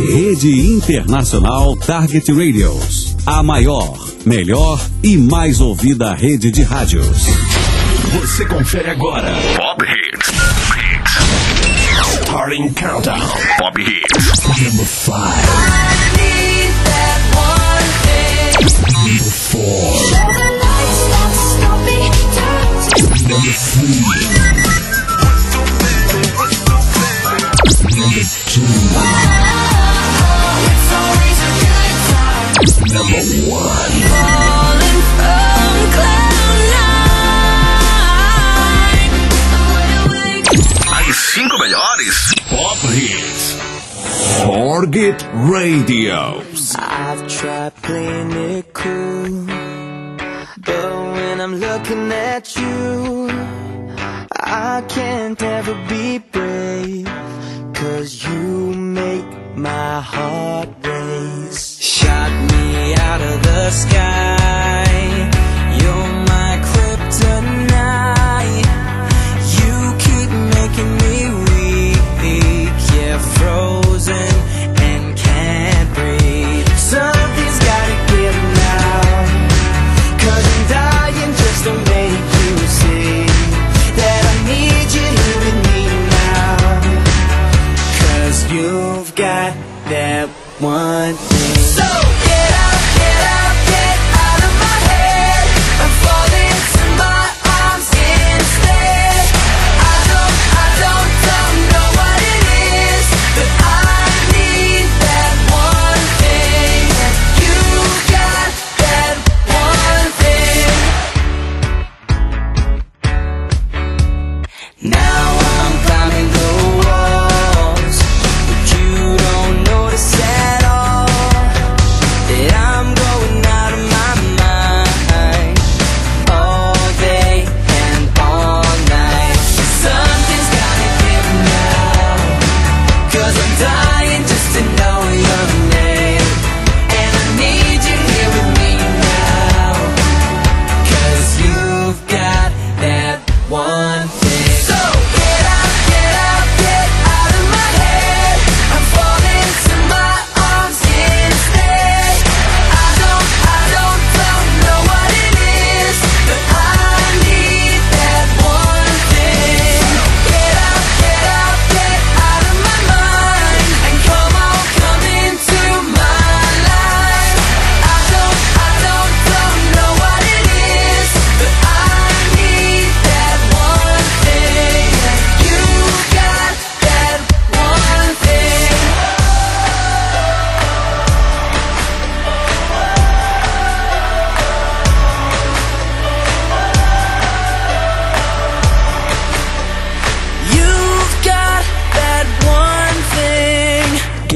Rede Internacional Target Radios. A maior, melhor e mais ouvida rede de rádios. Você confere agora Pop Hits. Starting Countdown. Pop Hits. Number 5. I need that one thing. Number 4. Show the lights that stop me. Number 3. Number 2. Oh, it's always a good time. Number 1. Falling from cloud nine. As 5 melhores Pop Hits. Target Radios. I've tried playing it cool, but when I'm looking at you, I can't ever be brave, 'cause you make my heart race. Shot me out of the sky, you're my kryptonite. You keep making me weak, yeah, frozen and can't breathe. Something's gotta give now, 'cause I'm dying just to make you see that I need you here with me now. 'Cause you've got that one thing. So get out, get out of my head and fall into my arms instead. I don't know what it is, but I need that one thing. You got that one thing. Now I'm climbing the walls, but you don't notice at all that I'm going out of my mind all day and all night. Something's gotta give now, 'cause I'm dying just to know your name, and I need you here with me now, 'cause you've got that one thing. So get out of my head and fall into my arms instead. I don't know what it is, but I need that one thing. Get out of my mind and come into my life. I don't know what it is, but I need that one thing. You got that one thing. You've got that one thing.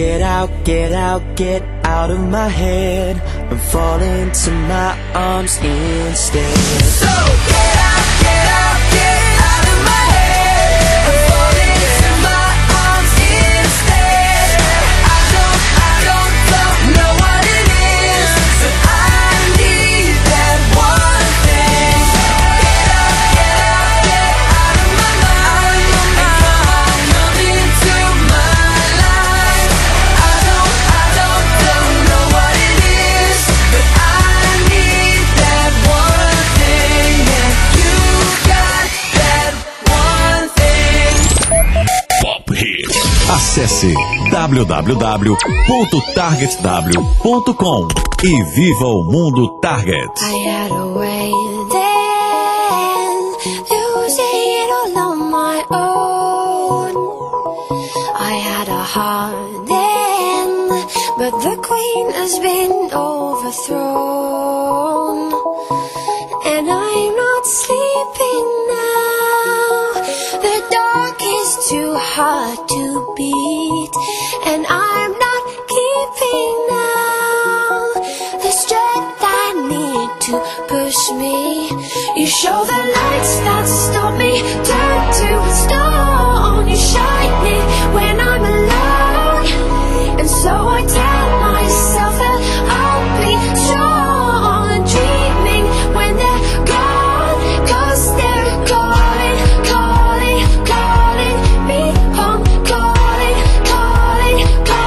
Get out of my head and fall into my arms instead. So get out of my head and fall into my arms instead. I don't know what it is, but I need that one thing. Get out of my mind and come into my life. I don't know what it is, but I need that one thing. And you got that one thing. Pop Hits. Acesse www.targetw.com e viva o mundo Target. I had a way then, losing it all on my own. I had a heart then, but the queen has been overthrown. And I'm not sleeping now, the dark is too hard to beat. And I'm not keeping now the strength I need to push me. You show the lights that stop me, turn to stone. You shine me when I'm alone, and so I tell myself that I'll be strong. And dreaming when they're gone, 'cause they're calling me home, calling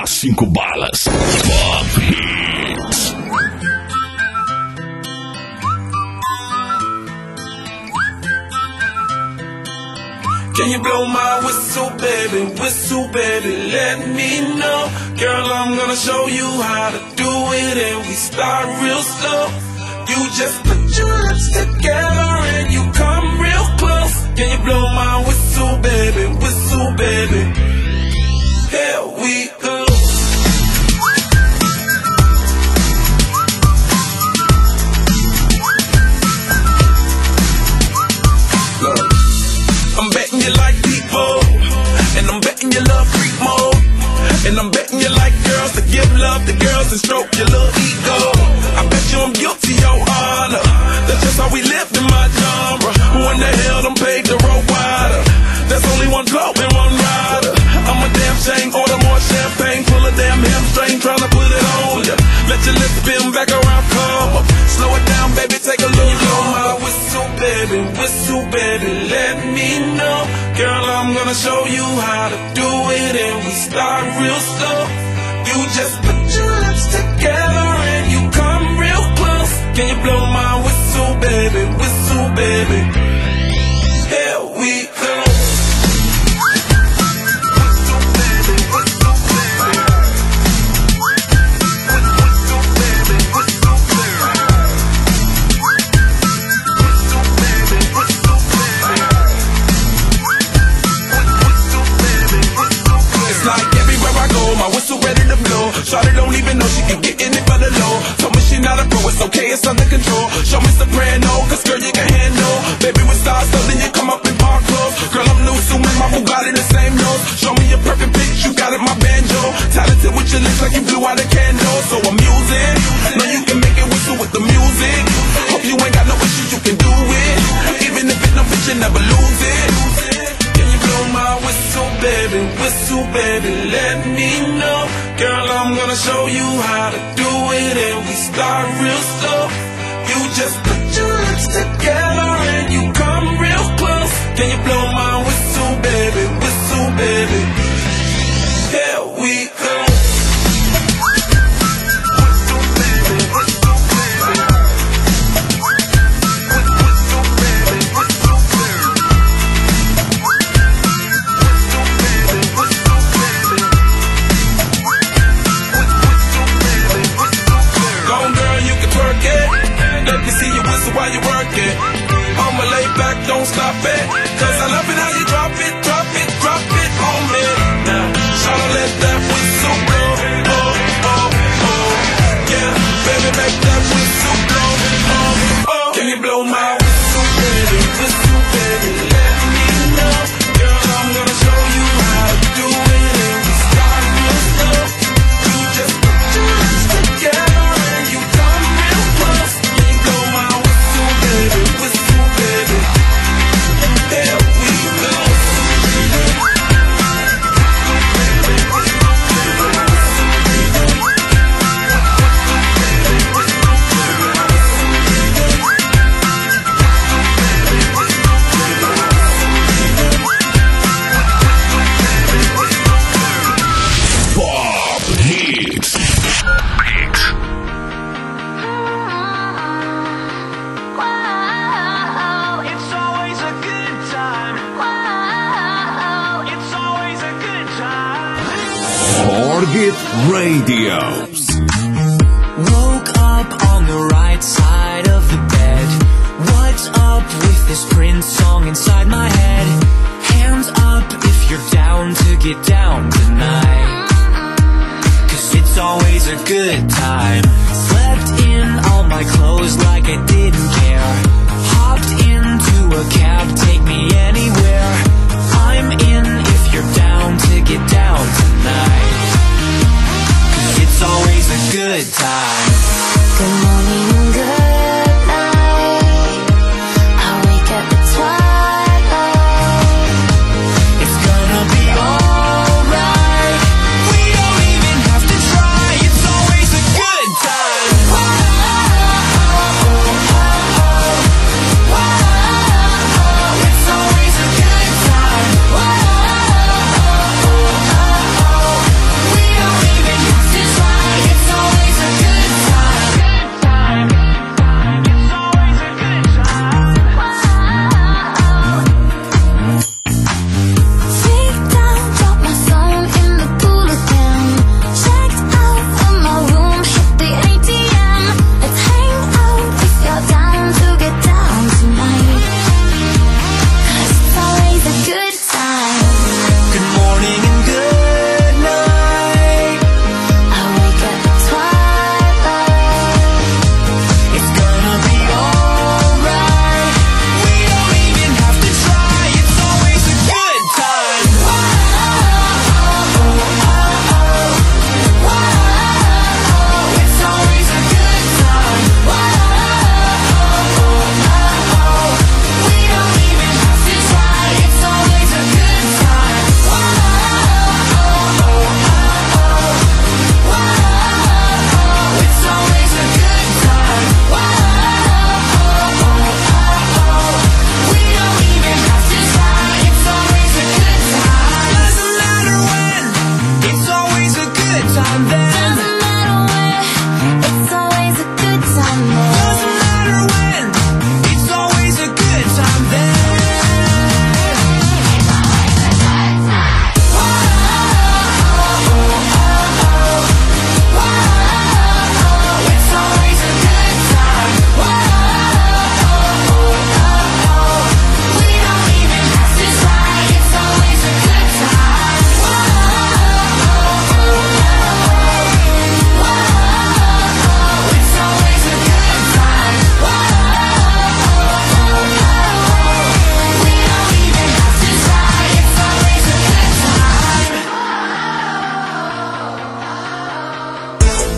As 5 balas. Pop Hits. Can you blow my whistle, baby, let me know. Girl, I'm gonna show you how to do it, and we start real slow. You just put your lips together and you come real close. Can you blow my whistle, baby? Here we go. I'm betting you like people, and I'm betting you love freak mode, and I'm betting you like girls to give love to girls and stroke your little ego. I bet you I'm guilty, your honor. That's just how we lived in my genre. Who in the hell done paved the road wider? There's only one globe and one rider. I'm a damn shame, order more champagne, pull a damn hamstring, tryna put it on ya. Let your lips spin back around, come up. Slow it down, baby, take a look. Blow my whistle, baby, let me know. Girl, I'm gonna show you how to do it, and we start real slow. You just put your lips together and you come real close. Can you blow my whistle, baby? Here we go. My whistle ready to blow. Shawty don't even know she can get in it for the low. Told me she not a pro, it's okay, it's under control. Show me soprano, cause girl you can handle. Baby with stars, so then you come up in park clothes. Girl I'm new, so with my Bugatti the same nose. Show me your perfect pitch, you got it, my banjo. Talented with your lips like you blew out a candle. So I'm using, know you can make it whistle with the music. Hope you ain't got no issues, you can do it. Even if it's no bitch, you never lose it. Blow my whistle, baby, let me know. Girl, I'm gonna show you how to do it, and we start real slow. You just put your lips together and you come real close. Can you blow my whistle, baby? Here we go. Let me see you whistle while you work it. I'ma lay back, don't stop it. Cause I love it how you drop it on me. Now, tryna let that whistle blow. Oh. Yeah, baby, make that whistle blow. Oh. Can you blow my whistle, baby? Let me know. Girl, I'm gonna show you how to do it, and we start real slow. You just put your lips together and you come real close. Whistle, baby. There we go. Pop Hits. Target Radios. Woke up on the right side of the bed. What's up with this Prince song inside my head? Hands up if you're down to get down tonight. Cause it's always a good time. Slept in all my clothes like I didn't care. Hopped into a cab, take me anywhere. I'm in if you're down to get down tonight. It's always a good time. Good morning, good night. I wake up at twilight. It's gonna be alright. We don't even have to try. It's always a good time. It's always a good time.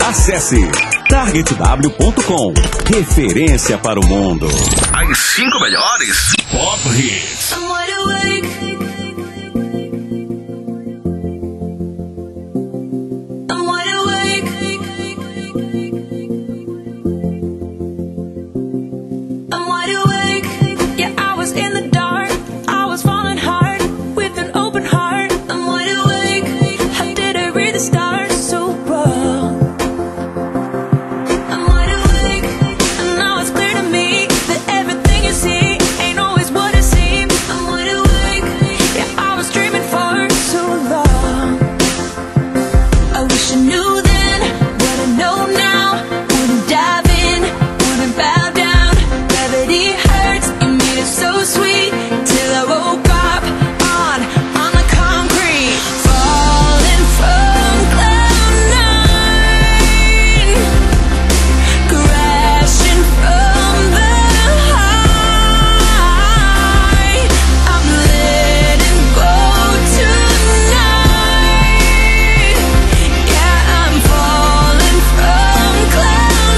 Acesse targetw.com. Referência para o mundo. As 5 melhores Pop Hits. I'm wide awake. I'm wide awake. I'm wide awake. Yeah, I was in the dark. I was falling hard with an open heart. I'm wide awake. How did I read the stars so wrong? I'm wide awake, and now it's clear to me that everything you see ain't always what it seems. I'm wide awake. Yeah, I was dreaming for so long. I wish I knew then what I know now. Wouldn't dive in, wouldn't bow down. Gravity hurts, you made it so sweet. Till I woke up on the concrete, falling from cloud nine, crashing from the high. I'm letting go tonight. Yeah, I'm falling from cloud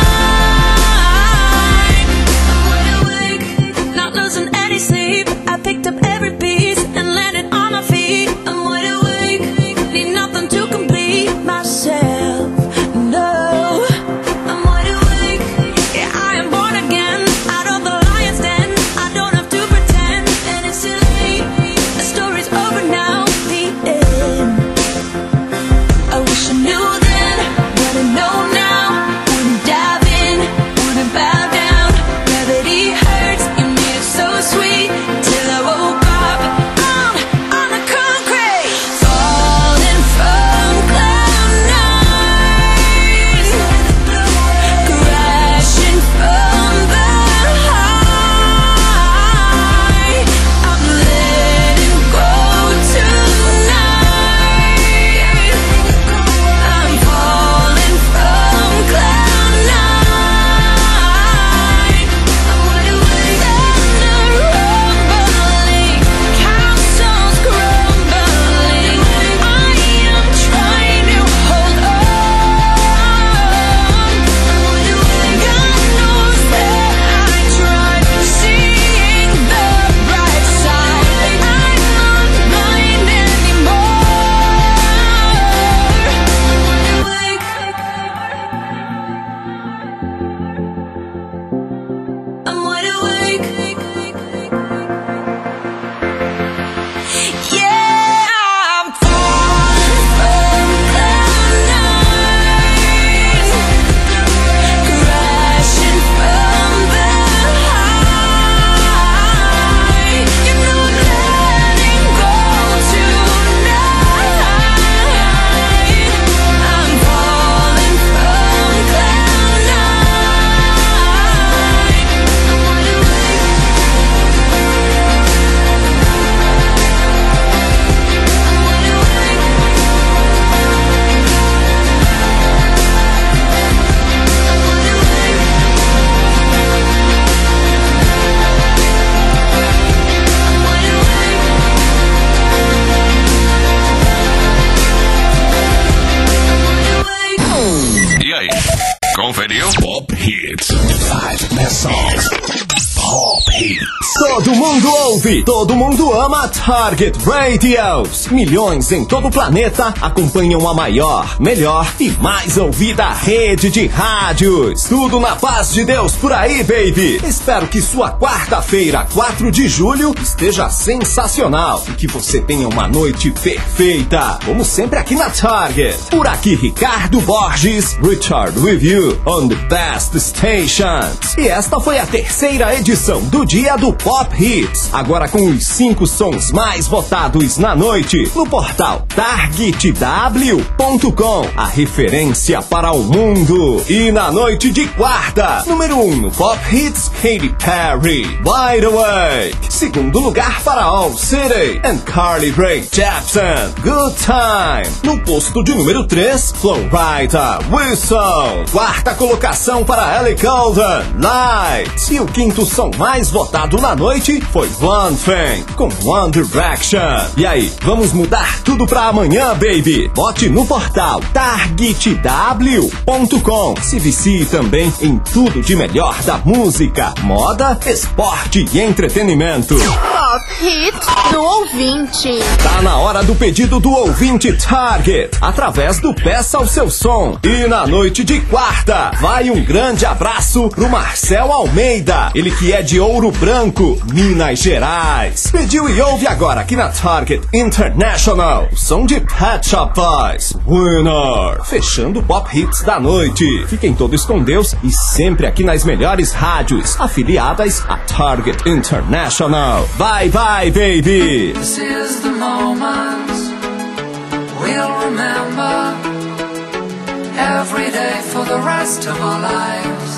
nine. I'm wide awake, not losing any sleep. I picked up every piece and landed on my feet. I'm wide awake, need nothing to complete myself. No, I'm wide awake. Yeah, I am born again, out of the lion's den. I don't have to pretend, and it's too late. The story's over now, the end. I wish I knew then what I know now. Wouldn't dive in, wouldn't bow down. Gravity hurts, you made it so sweet. Till I woke up on the concrete, falling from cloud nine, crashing from the high. I'm letting go tonight. I'm falling from cloud nine. I'm wide awake, thunder rumbling, castles crumbling. I am trying to hold on. I'm wide awake, God knows that I tried seeing the bright side. I'm not blind anymore. I'm wide awake. Yeah, I'm falling from cloud nine, crashing from the high. You know I'm letting go tonight. I'm falling from cloud nine. I'm wide awake. E aí, conferiu? Pop Hits. 5 best songs. Pop Hits. Todo mundo ouve, todo mundo ama Target Radios. Milhões em todo o planeta acompanham a maior, melhor e mais ouvida rede de rádios. Tudo na paz de Deus por aí, baby. Espero que sua quarta-feira, 4 de julho, esteja sensacional e que você tenha uma noite perfeita. Como sempre aqui na Target. Por aqui, Ricardo Borges, Richard with you on the best stations. E esta foi a terceira edição do Dia do Pop Hits. Agora com os 5 sons mais votados na noite no portal targetw.com, a referência para o mundo. E na noite de quarta, número 1 no Pop Hits, Katy Perry, Wide Awake. Segundo lugar para All City and Carly Rae Jepsen, Good Time. No posto de número 3, Flowrider, Whistle. Quarta colocação para Ellie Goulding, Light. E o quinto som mais votado na noite noite foi One Thing com One Direction. E aí, vamos mudar tudo pra amanhã, baby? Bote no portal targetw.com. Se vicie também em tudo de melhor da música, moda, esporte e entretenimento. Pop Hits do ouvinte. Tá na hora do pedido do ouvinte Target, através do Peça o Seu Som. E na noite de quarta, vai um grande abraço pro Marcel Almeida, ele que é de Ouro Branco, Minas Gerais. Pediu e ouve agora aqui na Target International, o som de Pet Shop Boys, Winner, fechando o Pop Hits da noite. Fiquem todos com Deus e sempre aqui nas melhores rádios afiliadas a Target International. Bye bye, baby. This is the moment we'll remember every day for the rest of our lives.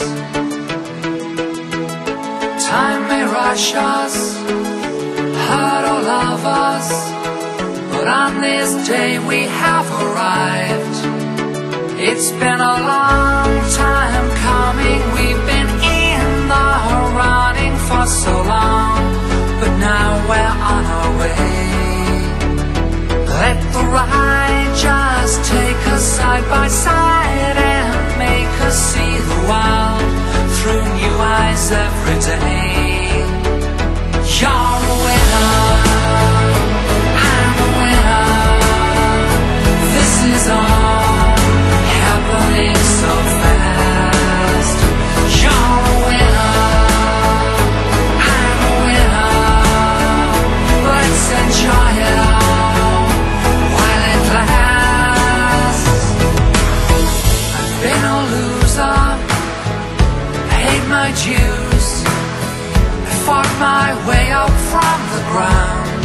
Time may rush us, hurt or love us, but on this day we have arrived. It's been a long time coming, we've been in the running for so long, but now we're on our way. Let the ride just take us side by side and make us see the world through new eyes every day. You're a winner, I'm a winner. This is all happening so fast. You're a winner, I'm a winner. Let's enjoy it all while it lasts. I've been a loser, I hate my dues, I fought my way up from the ground.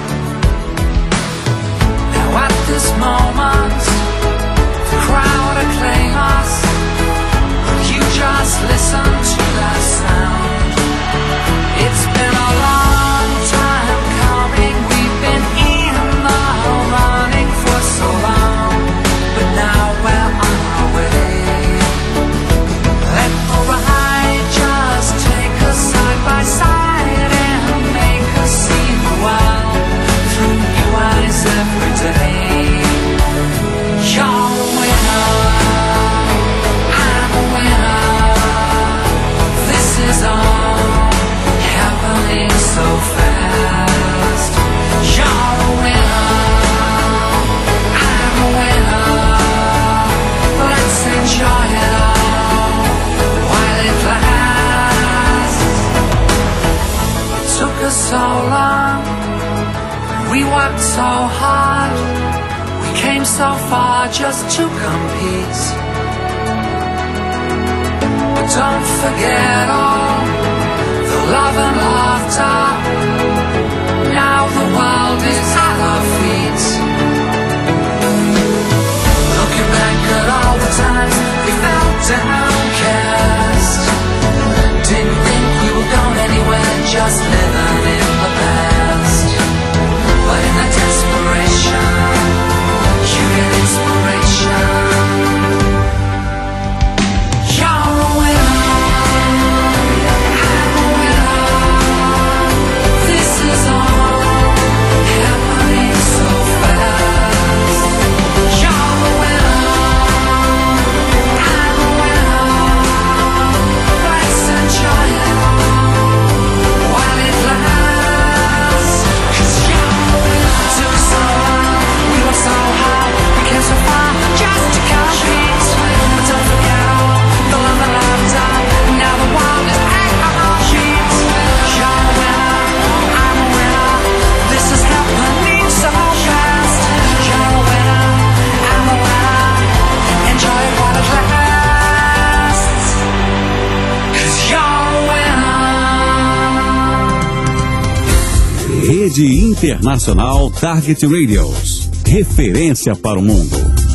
Now at this moment, the crowd acclaim us, you just listen to that sound. It's been a long time coming, we've been in the running for so long, but now we're on our way. Let the ride just take us side by side and make us see the world through new eyes every day. You're a winner, I'm a winner. This is all happening so fast. You're a winner, I'm a winner. Let's enjoy it all while it lasts. It took us so long, we worked so hard, we came so far just to compete. But don't forget all the love and laughter. Now the world is at our feet. Looking back at all the times we felt downcast, didn't think we were going anywhere, just living in the past. But in that desperation, you get inspiration. You're a winner, I'm a winner. This is all happening so fast. You're a winner, I'm a winner. Let's enjoy it all while it lasts. 'Cause you're a winner. Took so long, we worked so hard, we came so far just to compete. But don't forget all the love and laughter. Now the world is at our feet. You're a winner, I'm a winner. This is happening so fast. You're a winner, I'm a winner. Enjoy it while it lasts. 'Cause you're a winner. Rede Internacional Target Radios. Referência para o mundo.